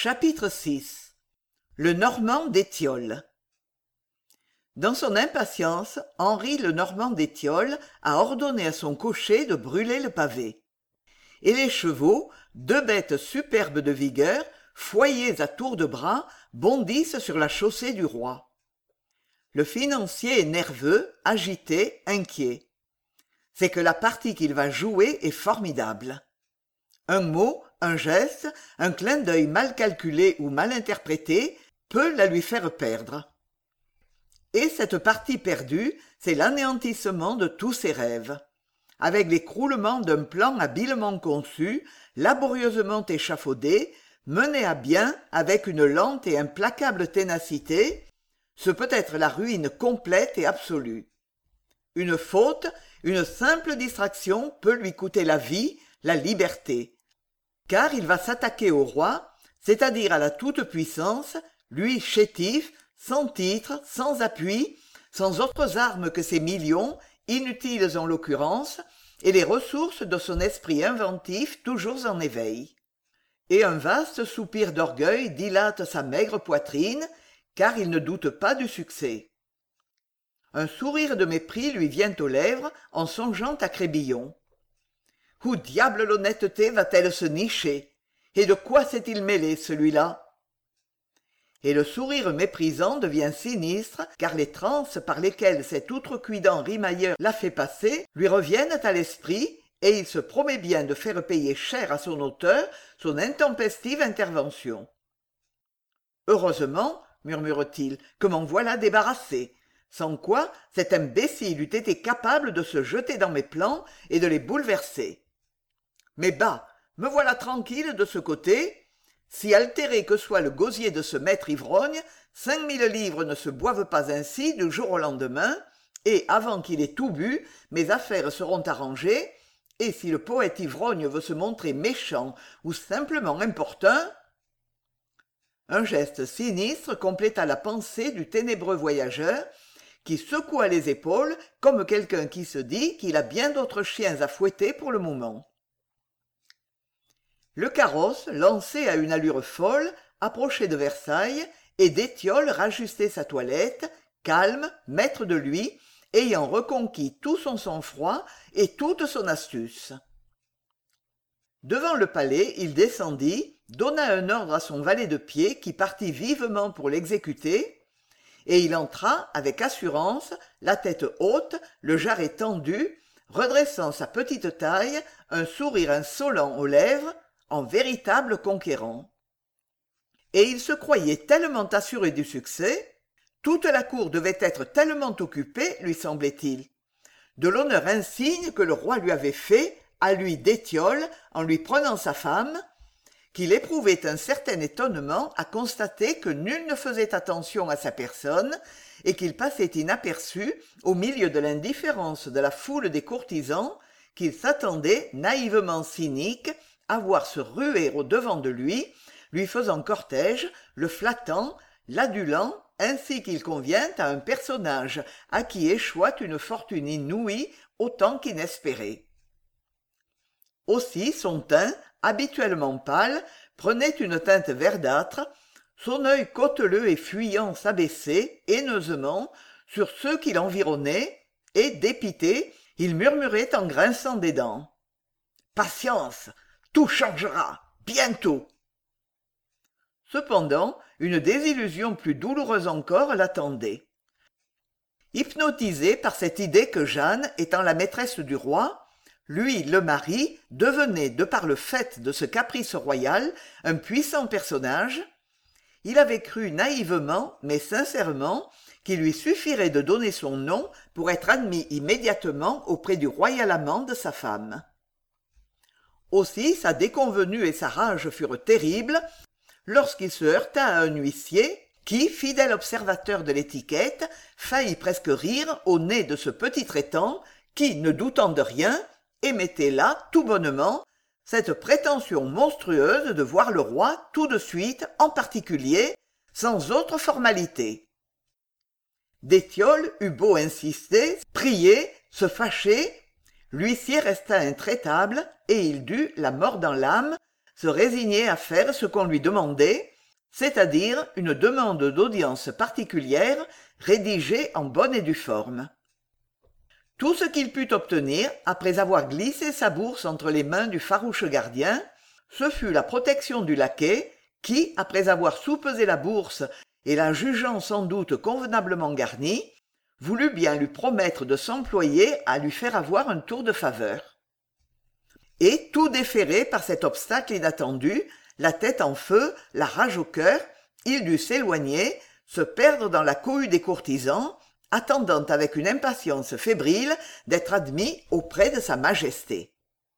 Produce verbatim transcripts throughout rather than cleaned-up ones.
Chapitre six. Le Normand d'Étiole. Dans son impatience, Henri le Normand d'Étiole a ordonné à son cocher de brûler le pavé. Et les chevaux, deux bêtes superbes de vigueur, foyées à tour de bras, bondissent sur la chaussée du roi. Le financier est nerveux, agité, inquiet. C'est que la partie qu'il va jouer est formidable. Un mot, un geste, un clin d'œil mal calculé ou mal interprété peut la lui faire perdre. Et cette partie perdue, c'est l'anéantissement de tous ses rêves. Avec l'écroulement d'un plan habilement conçu, laborieusement échafaudé, mené à bien avec une lente et implacable ténacité, ce peut être la ruine complète et absolue. Une faute, une simple distraction peut lui coûter la vie, la liberté. Car il va s'attaquer au roi, c'est-à-dire à la toute-puissance, lui chétif, sans titre, sans appui, sans autres armes que ses millions, inutiles en l'occurrence, et les ressources de son esprit inventif toujours en éveil. Et un vaste soupir d'orgueil dilate sa maigre poitrine, car il ne doute pas du succès. Un sourire de mépris lui vient aux lèvres en songeant à Crébillon. Où diable l'honnêteté va-t-elle se nicher? Et de quoi s'est-il mêlé, celui-là? Et le sourire méprisant devient sinistre, car les transes par lesquelles cet outrecuidant rimailleur l'a fait passer lui reviennent à l'esprit, et il se promet bien de faire payer cher à son auteur son intempestive intervention. « Heureusement, murmure-t-il, que m'en voilà débarrassé, sans quoi cet imbécile eût été capable de se jeter dans mes plans et de les bouleverser. Mais bah, me voilà tranquille de ce côté. Si altéré que soit le gosier de ce maître ivrogne, cinq mille livres ne se boivent pas ainsi du jour au lendemain, et avant qu'il ait tout bu, mes affaires seront arrangées, et si le poète ivrogne veut se montrer méchant ou simplement importun... » Un geste sinistre compléta la pensée du ténébreux voyageur, qui secoua les épaules comme quelqu'un qui se dit qu'il a bien d'autres chiens à fouetter pour le moment. Le carrosse, lancé à une allure folle, approchait de Versailles, et d'Étiole rajustait sa toilette, calme, maître de lui, ayant reconquis tout son sang-froid et toute son astuce. Devant le palais, il descendit, donna un ordre à son valet de pied qui partit vivement pour l'exécuter, et il entra avec assurance, la tête haute, le jarret tendu, redressant sa petite taille, un sourire insolent aux lèvres, en véritable conquérant. Et il se croyait tellement assuré du succès, toute la cour devait être tellement occupée, lui semblait-il, de l'honneur insigne que le roi lui avait fait, à lui d'Étiole, en lui prenant sa femme, qu'il éprouvait un certain étonnement à constater que nul ne faisait attention à sa personne et qu'il passait inaperçu au milieu de l'indifférence de la foule des courtisans qu'il s'attendait, naïvement cynique, à voir se ruer au-devant de lui, lui faisant cortège, le flattant, l'adulant, ainsi qu'il convient à un personnage à qui échoit une fortune inouïe autant qu'inespérée. Aussi son teint, habituellement pâle, prenait une teinte verdâtre, son œil côteleux et fuyant s'abaissait, haineusement, sur ceux qui l'environnaient, et, dépité, il murmurait en grinçant des dents. « Patience, tout changera, bientôt !» Cependant, une désillusion plus douloureuse encore l'attendait. Hypnotisé par cette idée que Jeanne, étant la maîtresse du roi, lui, le mari, devenait, de par le fait de ce caprice royal, un puissant personnage, il avait cru naïvement, mais sincèrement, qu'il lui suffirait de donner son nom pour être admis immédiatement auprès du royal amant de sa femme. Aussi sa déconvenue et sa rage furent terribles lorsqu'il se heurta à un huissier qui, fidèle observateur de l'étiquette, faillit presque rire au nez de ce petit traitant qui, ne doutant de rien, émettait là, tout bonnement, cette prétention monstrueuse de voir le roi tout de suite, en particulier, sans autre formalité. D'Étiole eut beau insister, prier, se fâcher, l'huissier resta intraitable et il dut, la mort dans l'âme, se résigner à faire ce qu'on lui demandait, c'est-à-dire une demande d'audience particulière rédigée en bonne et due forme. Tout ce qu'il put obtenir, après avoir glissé sa bourse entre les mains du farouche gardien, ce fut la protection du laquais qui, après avoir soupesé la bourse et la jugeant sans doute convenablement garnie, voulut bien lui promettre de s'employer à lui faire avoir un tour de faveur. Et, tout déféré par cet obstacle inattendu, la tête en feu, la rage au cœur, il dut s'éloigner, se perdre dans la cohue des courtisans, attendant avec une impatience fébrile d'être admis auprès de sa majesté.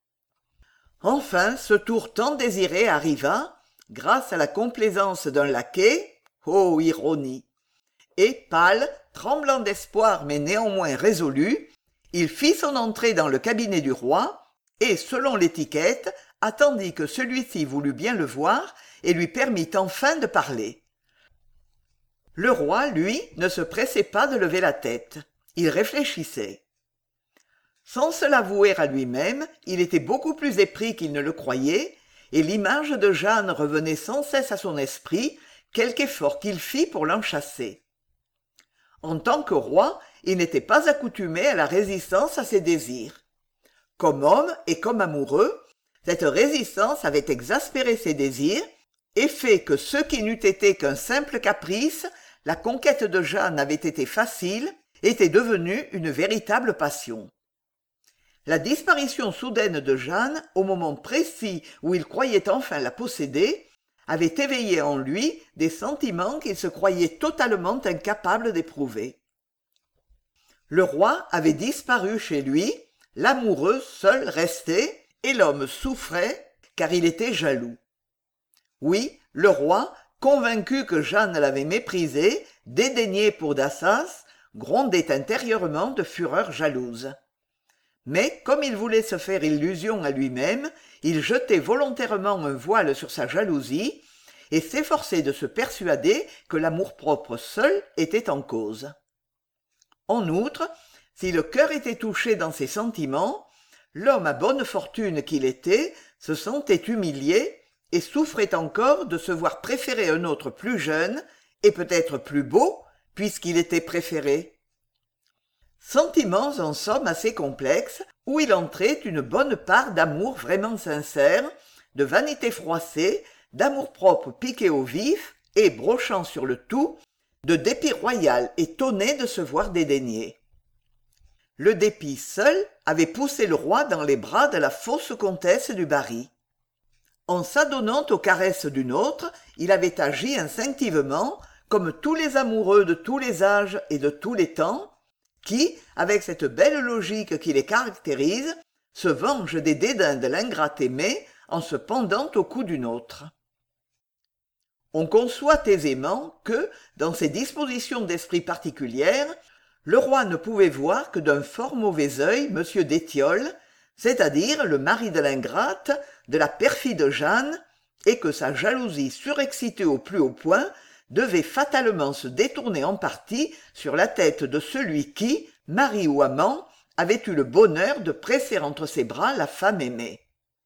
Enfin, ce tour tant désiré arriva, grâce à la complaisance d'un laquais, ô ironie! Et pâle, tremblant d'espoir mais néanmoins résolu, il fit son entrée dans le cabinet du roi et, selon l'étiquette, attendit que celui-ci voulût bien le voir et lui permit enfin de parler. Le roi, lui, ne se pressait pas de lever la tête. Il réfléchissait. Sans se l'avouer à lui-même, il était beaucoup plus épris qu'il ne le croyait, et l'image de Jeanne revenait sans cesse à son esprit, quelque effort qu'il fît pour l'en chasser. En tant que roi, il n'était pas accoutumé à la résistance à ses désirs. Comme homme et comme amoureux, cette résistance avait exaspéré ses désirs et fait que ce qui n'eût été qu'un simple caprice, la conquête de Jeanne avait été facile, était devenue une véritable passion. La disparition soudaine de Jeanne, au moment précis où il croyait enfin la posséder, avait éveillé en lui des sentiments qu'il se croyait totalement incapable d'éprouver. Le roi avait disparu chez lui, l'amoureux seul restait, et l'homme souffrait, car il était jaloux. Oui, le roi, convaincu que Jeanne l'avait méprisé, dédaigné pour Dassas, grondait intérieurement de fureur jalouse. Mais, comme il voulait se faire illusion à lui-même, il jetait volontairement un voile sur sa jalousie et s'efforçait de se persuader que l'amour-propre seul était en cause. En outre, si le cœur était touché dans ses sentiments, l'homme à bonne fortune qu'il était se sentait humilié et souffrait encore de se voir préférer un autre plus jeune et peut-être plus beau, puisqu'il était préféré. Sentiments en somme assez complexes, où il entrait une bonne part d'amour vraiment sincère, de vanité froissée, d'amour-propre piqué au vif et, brochant sur le tout, de dépit royal étonné de se voir dédaigné. Le dépit seul avait poussé le roi dans les bras de la fausse comtesse du Barry. En s'adonnant aux caresses d'une autre, il avait agi instinctivement, comme tous les amoureux de tous les âges et de tous les temps, qui, avec cette belle logique qui les caractérise, se vengent des dédains de l'ingrate aimée en se pendant au cou d'une autre. On conçoit aisément que, dans ces dispositions d'esprit particulières, le roi ne pouvait voir que d'un fort mauvais œil M. d'Étiolles, c'est-à-dire le mari de l'ingrate, de la perfide Jeanne, et que sa jalousie surexcitée au plus haut point devait fatalement se détourner en partie sur la tête de celui qui, mari ou amant, avait eu le bonheur de presser entre ses bras la femme aimée.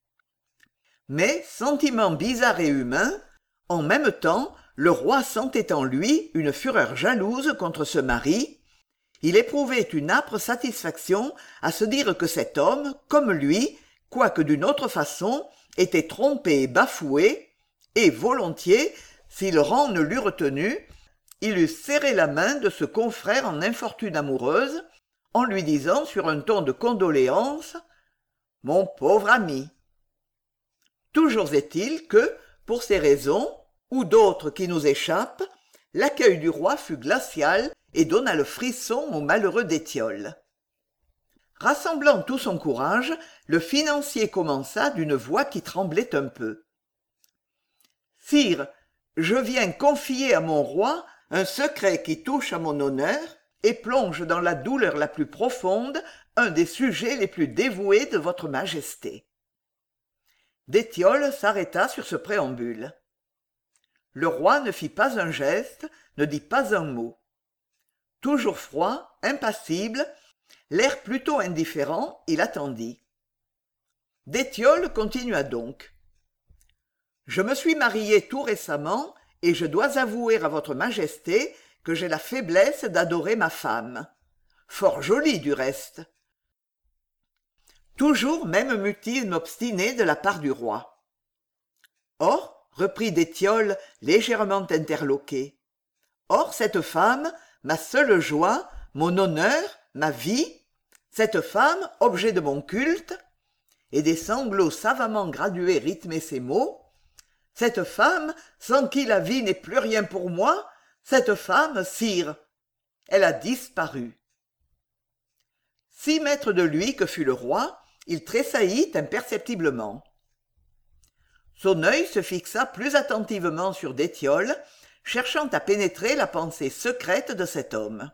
Mais, sentiment bizarre et humain, en même temps, le roi sentait en lui une fureur jalouse contre ce mari. Il éprouvait une âpre satisfaction à se dire que cet homme, comme lui, quoique d'une autre façon, était trompé et bafoué, et volontiers, si le rang ne l'eût retenu, il eût serré la main de ce confrère en infortune amoureuse, en lui disant sur un ton de condoléance « Mon pauvre ami !» Toujours est-il que, pour ces raisons, ou d'autres qui nous échappent, l'accueil du roi fut glacial et donna le frisson au malheureux d'Étiolles. Rassemblant tout son courage, le financier commença d'une voix qui tremblait un peu. « Sire, je viens confier à mon roi un secret qui touche à mon honneur et plonge dans la douleur la plus profonde un des sujets les plus dévoués de votre majesté. » D'Étiolles s'arrêta sur ce préambule. Le roi ne fit pas un geste, ne dit pas un mot. Toujours froid, impassible, l'air plutôt indifférent, il attendit. D'Étiolles continua donc. « Je me suis marié tout récemment et je dois avouer à votre majesté que j'ai la faiblesse d'adorer ma femme. Fort jolie, du reste. » Toujours même mutisme obstiné de la part du roi. « Or, reprit D'étiole, légèrement interloqué, or cette femme, ma seule joie, mon honneur, ma vie, cette femme, objet de mon culte, et des sanglots savamment gradués rythmaient ces mots, cette femme, sans qui la vie n'est plus rien pour moi, cette femme, sire, elle a disparu. » Si maître de lui que fut le roi, il tressaillit imperceptiblement. Son œil se fixa plus attentivement sur D'étiole, cherchant à pénétrer la pensée secrète de cet homme.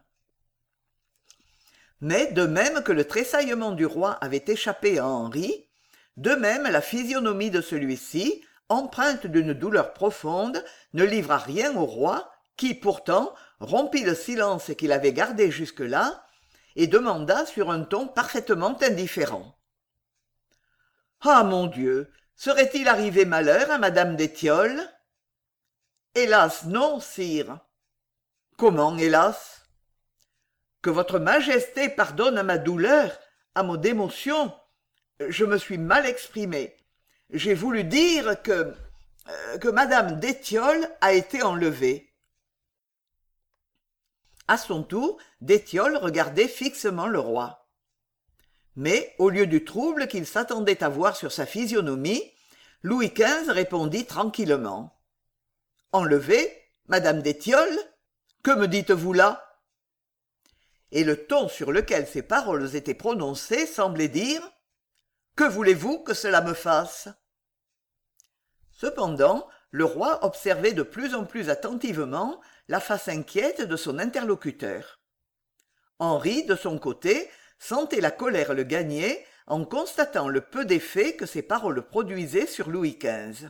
Mais de même que le tressaillement du roi avait échappé à Henri, de même la physionomie de celui-ci, empreinte d'une douleur profonde, ne livra rien au roi, qui pourtant rompit le silence qu'il avait gardé jusque-là, et demanda sur un ton parfaitement indifférent. « Ah, mon Dieu, serait-il arrivé malheur à madame d'Étiole ?»« Hélas, non, sire. »« Comment, hélas ?»« Que votre majesté pardonne à ma douleur, à mon émotion. Je me suis mal exprimé. J'ai voulu dire que... que madame d'Étiole a été enlevée. » À son tour, D'étiole regardait fixement le roi. Mais, au lieu du trouble qu'il s'attendait à voir sur sa physionomie, Louis quinze répondit tranquillement. « Enlevée, madame d'Étiole ? Que me dites-vous là ?» Et le ton sur lequel ces paroles étaient prononcées semblait dire « Que voulez-vous que cela me fasse ?» Cependant, le roi observait de plus en plus attentivement la face inquiète de son interlocuteur. Henri, de son côté, sentait la colère le gagner en constatant le peu d'effet que ces paroles produisaient sur Louis quinze.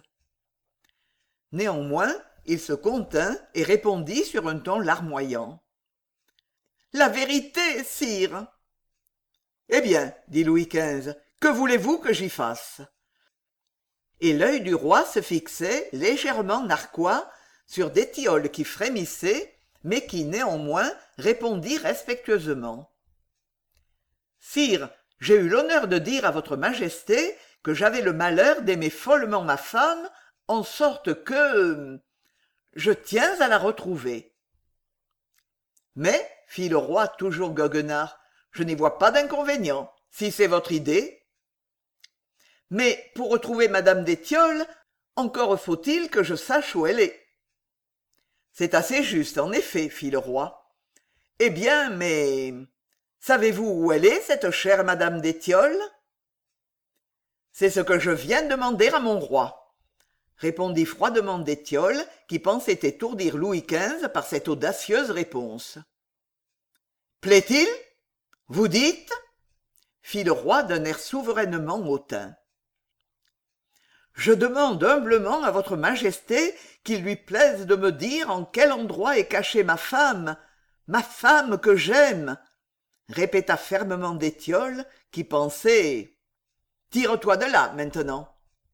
Néanmoins, il se contint et répondit sur un ton larmoyant. « La vérité, sire !»« Eh bien, dit Louis quinze, que voulez-vous que j'y fasse ?» Et l'œil du roi se fixait, légèrement narquois, sur D'étiole qui frémissait, mais qui, néanmoins, répondit respectueusement. « Sire, j'ai eu l'honneur de dire à votre majesté que j'avais le malheur d'aimer follement ma femme, en sorte que... je tiens à la retrouver. »« Mais, fit le roi toujours goguenard, je n'y vois pas d'inconvénient, si c'est votre idée. »« Mais, pour retrouver madame d'Étiole, encore faut-il que je sache où elle est. » C'est assez juste, en effet, fit le roi. « Eh bien, mais... savez-vous où elle est, cette chère madame d'Étiole ?»« C'est ce que je viens de demander à mon roi, » répondit froidement d'Étiole, qui pensait étourdir Louis quinze par cette audacieuse réponse. « Plaît-il ? Vous dites ?» fit le roi d'un air souverainement hautain. « Je demande humblement à votre majesté qu'il lui plaise de me dire en quel endroit est cachée ma femme, ma femme que j'aime, » répéta fermement d'Étiole, qui pensait « Tire-toi de là, maintenant. »«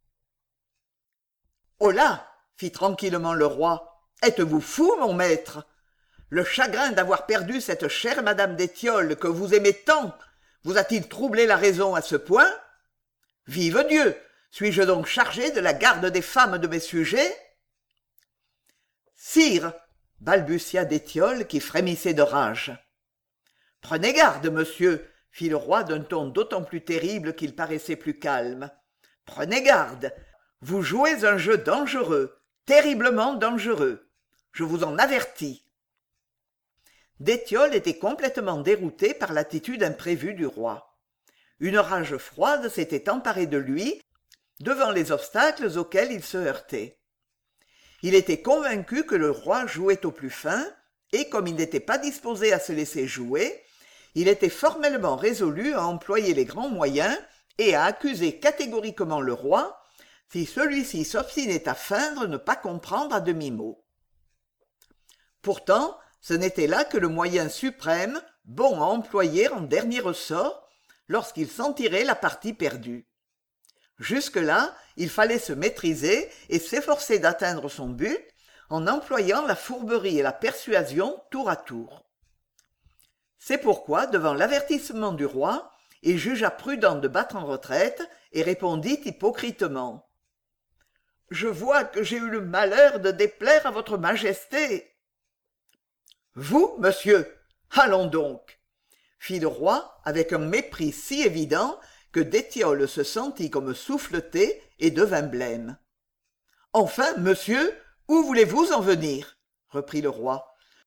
Oh là !» fit tranquillement le roi. « Êtes-vous fou, mon maître ? Le chagrin d'avoir perdu cette chère madame d'Étiole que vous aimez tant vous a-t-il troublé la raison à ce point ? Vive Dieu ! Suis-je donc chargé de la garde des femmes de mes sujets ? » « Sire, » balbutia d'Étiole qui frémissait de rage. « Prenez garde, monsieur, » fit le roi d'un ton d'autant plus terrible qu'il paraissait plus calme. « Prenez garde, vous jouez un jeu dangereux, terriblement dangereux. Je vous en avertis. » D'étiole était complètement dérouté par l'attitude imprévue du roi. Une rage froide s'était emparée de lui devant les obstacles auxquels il se heurtait. Il était convaincu que le roi jouait au plus fin, et comme il n'était pas disposé à se laisser jouer, il était formellement résolu à employer les grands moyens et à accuser catégoriquement le roi si celui-ci s'obstinait à feindre ne pas comprendre à demi-mot. Pourtant, ce n'était là que le moyen suprême, bon à employer en dernier ressort, lorsqu'il sentirait la partie perdue. Jusque-là, il fallait se maîtriser et s'efforcer d'atteindre son but, en employant la fourberie et la persuasion tour à tour. C'est pourquoi, devant l'avertissement du roi, il jugea prudent de battre en retraite et répondit hypocritement. « Je vois que j'ai eu le malheur de déplaire à votre majesté. »« Vous, monsieur, allons donc !» fit le roi avec un mépris si évident que d'Étiole se sentit comme souffleté et devint blême. « Enfin, monsieur, où voulez-vous en venir ?» reprit le roi.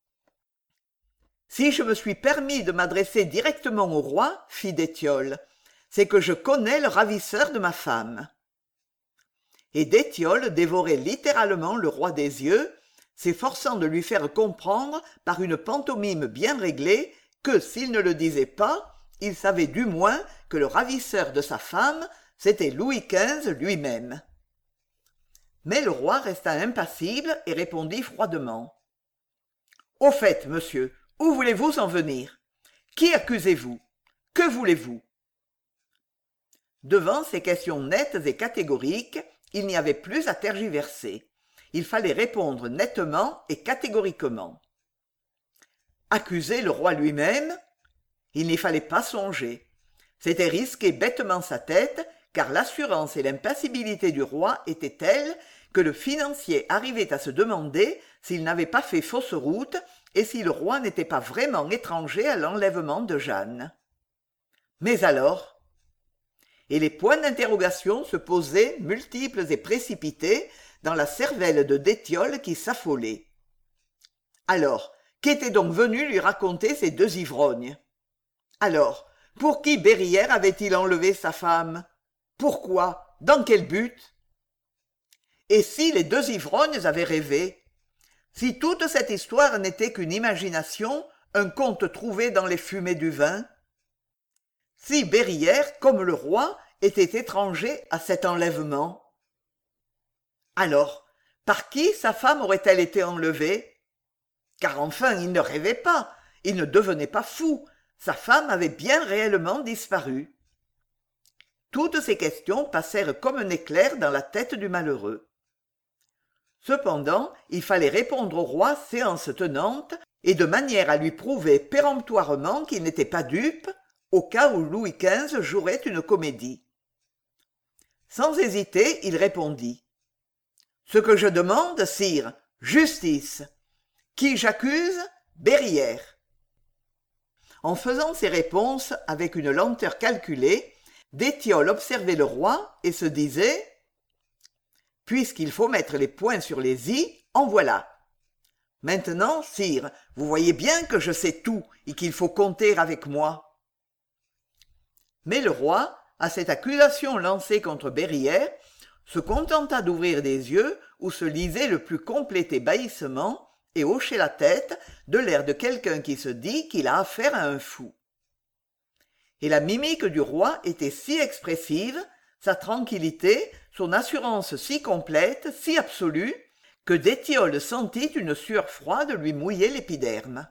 « Si je me suis permis de m'adresser directement au roi, fit d'Étiole, c'est que je connais le ravisseur de ma femme. » Et d'Étiole dévorait littéralement le roi des yeux, s'efforçant de lui faire comprendre par une pantomime bien réglée que, s'il ne le disait pas, il savait du moins que le ravisseur de sa femme, c'était Louis quinze lui-même. Mais le roi resta impassible et répondit froidement. « Au fait, monsieur, où voulez-vous en venir? Qui accusez-vous? Que voulez-vous » Devant ces questions nettes et catégoriques, il n'y avait plus à tergiverser. Il fallait répondre nettement et catégoriquement. Accuser le roi lui-même? Il n'y fallait pas songer. C'était risquer bêtement sa tête, car l'assurance et l'impassibilité du roi étaient telles que le financier arrivait à se demander s'il n'avait pas fait fausse route et si le roi n'était pas vraiment étranger à l'enlèvement de Jeanne. Mais alors? Et les points d'interrogation se posaient, multiples et précipités, dans la cervelle de d'Étiole qui s'affolait. Alors, qu'étaient donc venus lui raconter ces deux ivrognes? Alors, pour qui Berrière avait-il enlevé sa femme? Pourquoi? Dans quel but? Et si les deux ivrognes avaient rêvé? Si toute cette histoire n'était qu'une imagination, un conte trouvé dans les fumées du vin? Si Berrière, comme le roi, était étranger à cet enlèvement? Alors, par qui sa femme aurait-elle été enlevée? Car enfin, il ne rêvait pas, il ne devenait pas fou, sa femme avait bien réellement disparu. Toutes ces questions passèrent comme un éclair dans la tête du malheureux. Cependant, il fallait répondre au roi séance tenante, et de manière à lui prouver péremptoirement qu'il n'était pas dupe, au cas où Louis quinze jouerait une comédie. Sans hésiter, il répondit. « Ce que je demande, sire, justice. Qui j'accuse? Berrière. » En faisant ces réponses avec une lenteur calculée, d'Étiole observait le roi et se disait « Puisqu'il faut mettre les points sur les i, en voilà. Maintenant, sire, vous voyez bien que je sais tout et qu'il faut compter avec moi. » Mais le roi, à cette accusation lancée contre Berrière, se contenta d'ouvrir des yeux où se lisait le plus complet ébahissement et hochait la tête de l'air de quelqu'un qui se dit qu'il a affaire à un fou. Et la mimique du roi était si expressive, sa tranquillité, son assurance si complète, si absolue, que d'Étiole sentit une sueur froide lui mouiller l'épiderme.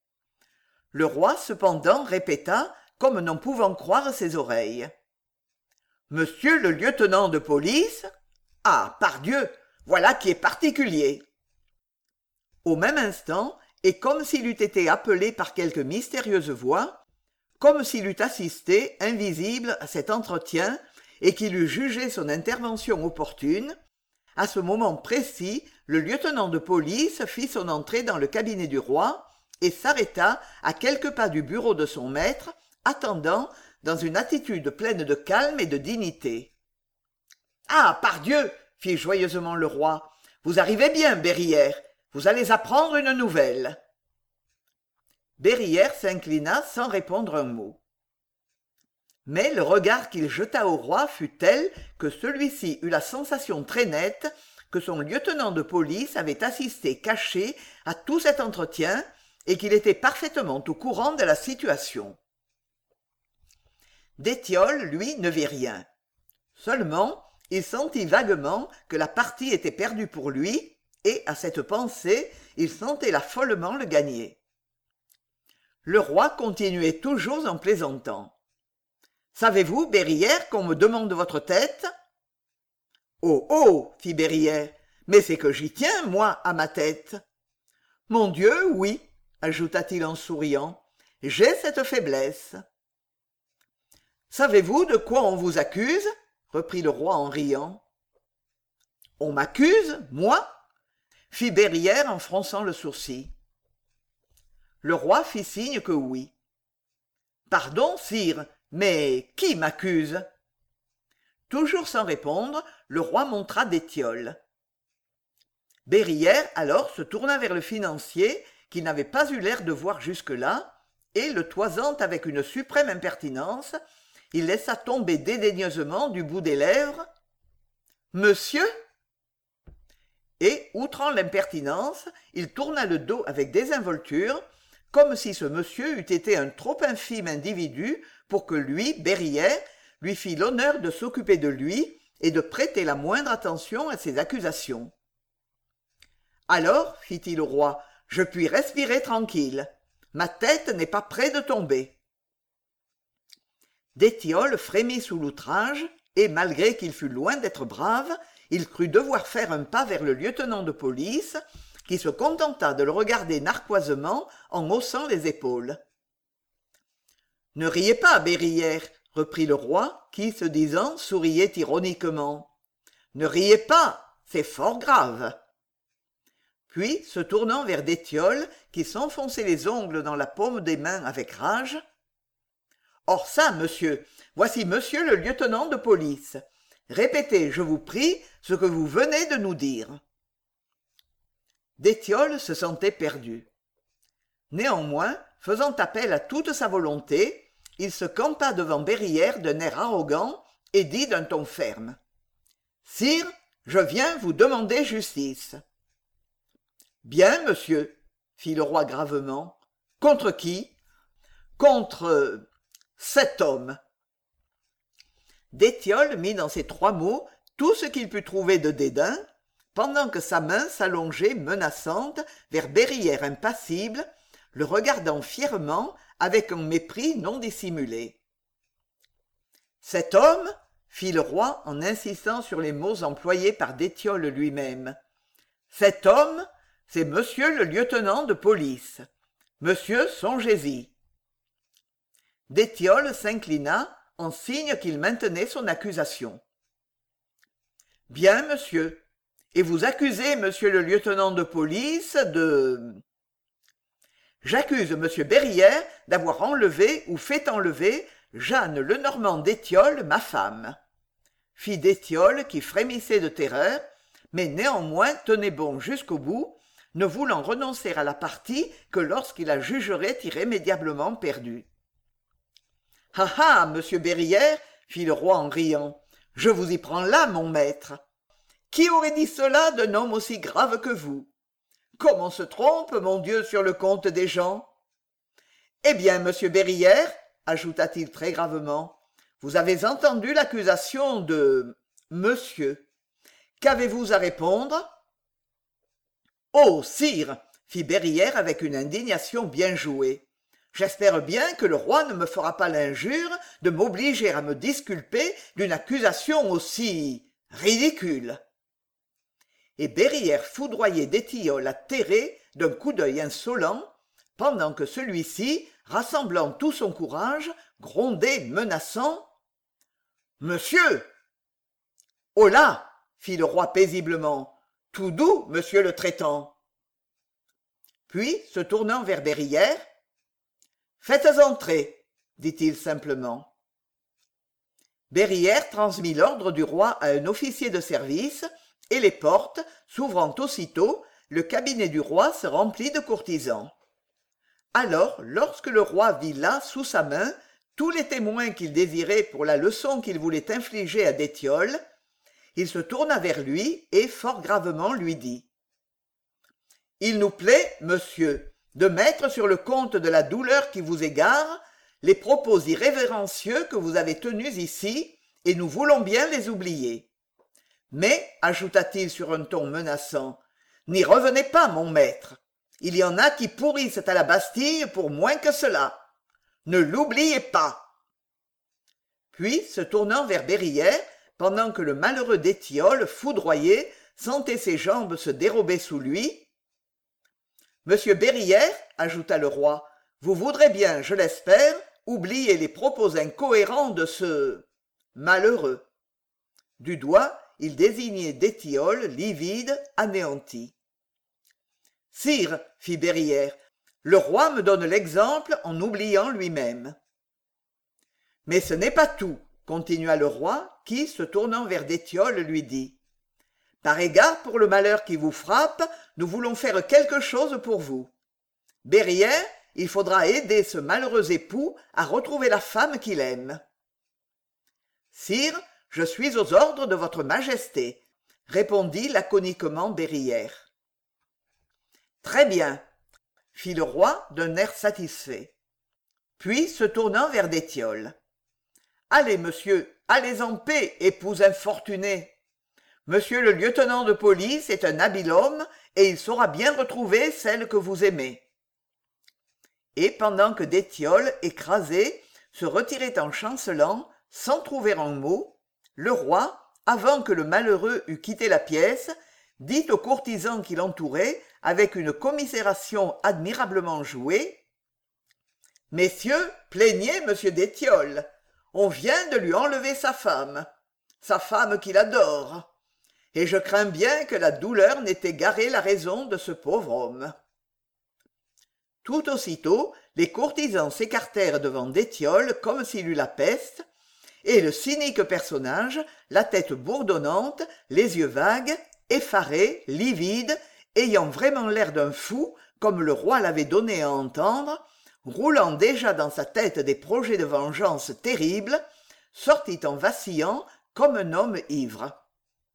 Le roi, cependant, répéta, comme n'en pouvant croire ses oreilles. « Monsieur le lieutenant de police? Ah, pardieu, voilà qui est particulier !» Au même instant, et comme s'il eût été appelé par quelque mystérieuse voix, comme s'il eût assisté, invisible, à cet entretien, et qu'il eût jugé son intervention opportune, à ce moment précis, le lieutenant de police fit son entrée dans le cabinet du roi et s'arrêta à quelques pas du bureau de son maître, attendant, dans une attitude pleine de calme et de dignité. « Ah, pardieu !» fit joyeusement le roi. « Vous arrivez bien, Berrière. Vous allez apprendre une nouvelle. » Berrière s'inclina sans répondre un mot. Mais le regard qu'il jeta au roi fut tel que celui-ci eut la sensation très nette que son lieutenant de police avait assisté caché à tout cet entretien et qu'il était parfaitement au courant de la situation. D'Étiole, lui, ne vit rien. Seulement, il sentit vaguement que la partie était perdue pour lui, et, à cette pensée, il sentait l'affolement le gagner. Le roi continuait toujours en plaisantant. « Savez-vous, Berrière, qu'on me demande votre tête ?»« Oh, oh !» fit Berrière. Mais c'est que j'y tiens, moi, à ma tête. Mon Dieu, oui, ajouta-t-il en souriant, j'ai cette faiblesse. Savez-vous de quoi on vous accuse? Reprit le roi en riant. On m'accuse, moi? Fit Berrière en fronçant le sourcil. Le roi fit signe que oui. Pardon, sire, mais qui m'accuse? Toujours sans répondre, le roi montra d'Étiole. Berrière alors se tourna vers le financier, qu'il n'avait pas eu l'air de voir jusque-là, et le toisant avec une suprême impertinence, il laissa tomber dédaigneusement du bout des lèvres « Monsieur ?» Et, outrant l'impertinence, il tourna le dos avec désinvolture, comme si ce monsieur eût été un trop infime individu pour que lui, Berrière, lui fît l'honneur de s'occuper de lui et de prêter la moindre attention à ses accusations. « Alors, fit-il au roi, je puis respirer tranquille. Ma tête n'est pas près de tomber. » D'étiole frémit sous l'outrage, et malgré qu'il fût loin d'être brave, il crut devoir faire un pas vers le lieutenant de police, qui se contenta de le regarder narquoisement en haussant les épaules. « Ne riez pas, Berrière, reprit le roi, qui, se disant, souriait ironiquement. « Ne riez pas, c'est fort grave. » Puis, se tournant vers d'Étiole, qui s'enfonçait les ongles dans la paume des mains avec rage, « Or ça, monsieur, voici monsieur le lieutenant de police. Répétez, je vous prie, ce que vous venez de nous dire. » D'Étiole se sentait perdu. Néanmoins, faisant appel à toute sa volonté, il se campa devant Berrière d'un air arrogant et dit d'un ton ferme. « Sire, je viens vous demander justice. » « Bien, monsieur, fit le roi gravement. « Contre qui ? » ?»« Contre euh, cet homme. » D'étiole mit dans ces trois mots tout ce qu'il put trouver de dédain, pendant que sa main s'allongeait menaçante vers Berrière impassible, le regardant fièrement avec un mépris non dissimulé. « Cet homme, fit le roi en insistant sur les mots employés par d'Étiole lui-même, « cet homme, c'est monsieur le lieutenant de police. Monsieur, songez-y. » D'Étiole s'inclina en signe qu'il maintenait son accusation. « Bien, monsieur. Et vous accusez monsieur le lieutenant de police de... »« J'accuse monsieur Berrière d'avoir enlevé ou fait enlever Jeanne Lenormand d'Étiole, ma femme. » Fit d'Étiole qui frémissait de terreur, mais néanmoins tenait bon jusqu'au bout, ne voulant renoncer à la partie que lorsqu'il la jugerait irrémédiablement perdue. « Ah ah, monsieur Berrière, fit le roi en riant, je vous y prends là, mon maître. Qui aurait dit cela d'un homme aussi grave que vous? Comme on se trompe, mon Dieu, sur le compte des gens. Eh bien, monsieur Berrière, ajouta-t-il très gravement, vous avez entendu l'accusation de monsieur. Qu'avez-vous à répondre? » « Oh, sire, fit Berrière avec une indignation bien jouée, j'espère bien que le roi ne me fera pas l'injure de m'obliger à me disculper d'une accusation aussi ridicule. » Et Berrière foudroyait d'Étiole atterré d'un coup d'œil insolent, pendant que celui-ci, rassemblant tout son courage, grondait menaçant. « Monsieur !»« Oh là !» fit le roi paisiblement. « Tout doux, monsieur le traitant. » Puis, se tournant vers Berrière, « Faites entrer, dit-il simplement. Berrière transmit l'ordre du roi à un officier de service, et les portes, s'ouvrant aussitôt, le cabinet du roi se remplit de courtisans. Alors, lorsque le roi vit là, sous sa main, tous les témoins qu'il désirait pour la leçon qu'il voulait infliger à d'Étiole, il se tourna vers lui et fort gravement lui dit « Il nous plaît, monsieur, de mettre sur le compte de la douleur qui vous égare les propos irrévérencieux que vous avez tenus ici, et nous voulons bien les oublier. Mais, ajouta-t-il sur un ton menaçant, n'y revenez pas, mon maître. Il y en a qui pourrissent à la Bastille pour moins que cela. Ne l'oubliez pas. » Puis, se tournant vers Berrière, pendant que le malheureux d'Étiole, foudroyé, sentait ses jambes se dérober sous lui. « Monsieur Berrière, ajouta le roi, vous voudrez bien, je l'espère, oublier les propos incohérents de ce... malheureux. » Du doigt, il désignait d'Étiole, livide, anéanti. « Sire, fit Berrière, le roi me donne l'exemple en oubliant lui-même. »« Mais ce n'est pas tout, » continua le roi, qui, se tournant vers d'Étiole, lui dit. « Par égard pour le malheur qui vous frappe, nous voulons faire quelque chose pour vous. Berrière, il faudra aider ce malheureux époux à retrouver la femme qu'il aime. »« Sire, je suis aux ordres de votre majesté, » répondit laconiquement Berrière. « Très bien, » fit le roi d'un air satisfait. Puis, se tournant vers d'Étiole. « Allez, monsieur, allez en paix, épouse infortunée. Monsieur le lieutenant de police est un habile homme et il saura bien retrouver celle que vous aimez. » Et pendant que d'Étiole, écrasé, se retirait en chancelant, sans trouver un mot, le roi, avant que le malheureux eût quitté la pièce, dit aux courtisans qui l'entouraient, avec une commisération admirablement jouée, « Messieurs, plaignez monsieur d'Étiole. On vient de lui enlever sa femme, sa femme qu'il adore, et je crains bien que la douleur n'ait égaré la raison de ce pauvre homme. » Tout aussitôt, les courtisans s'écartèrent devant d'Étiole comme s'il eût la peste, et le cynique personnage, la tête bourdonnante, les yeux vagues, effaré, livide, ayant vraiment l'air d'un fou, comme le roi l'avait donné à entendre, roulant déjà dans sa tête des projets de vengeance terribles, sortit en vacillant comme un homme ivre.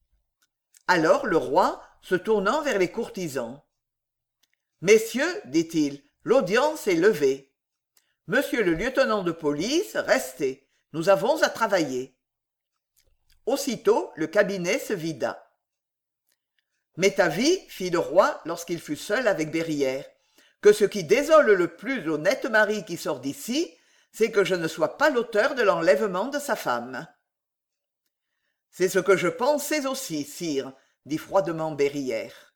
Alors le roi, se tournant vers les courtisans. « Messieurs, dit-il, l'audience est levée. Monsieur le lieutenant de police, restez, nous avons à travailler. » Aussitôt, le cabinet se vida. « M'est avis, fit le roi lorsqu'il fut seul avec Berrière, que ce qui désole le plus l'honnête mari qui sort d'ici, c'est que je ne sois pas l'auteur de l'enlèvement de sa femme. »« C'est ce que je pensais aussi, sire, » dit froidement Berrière.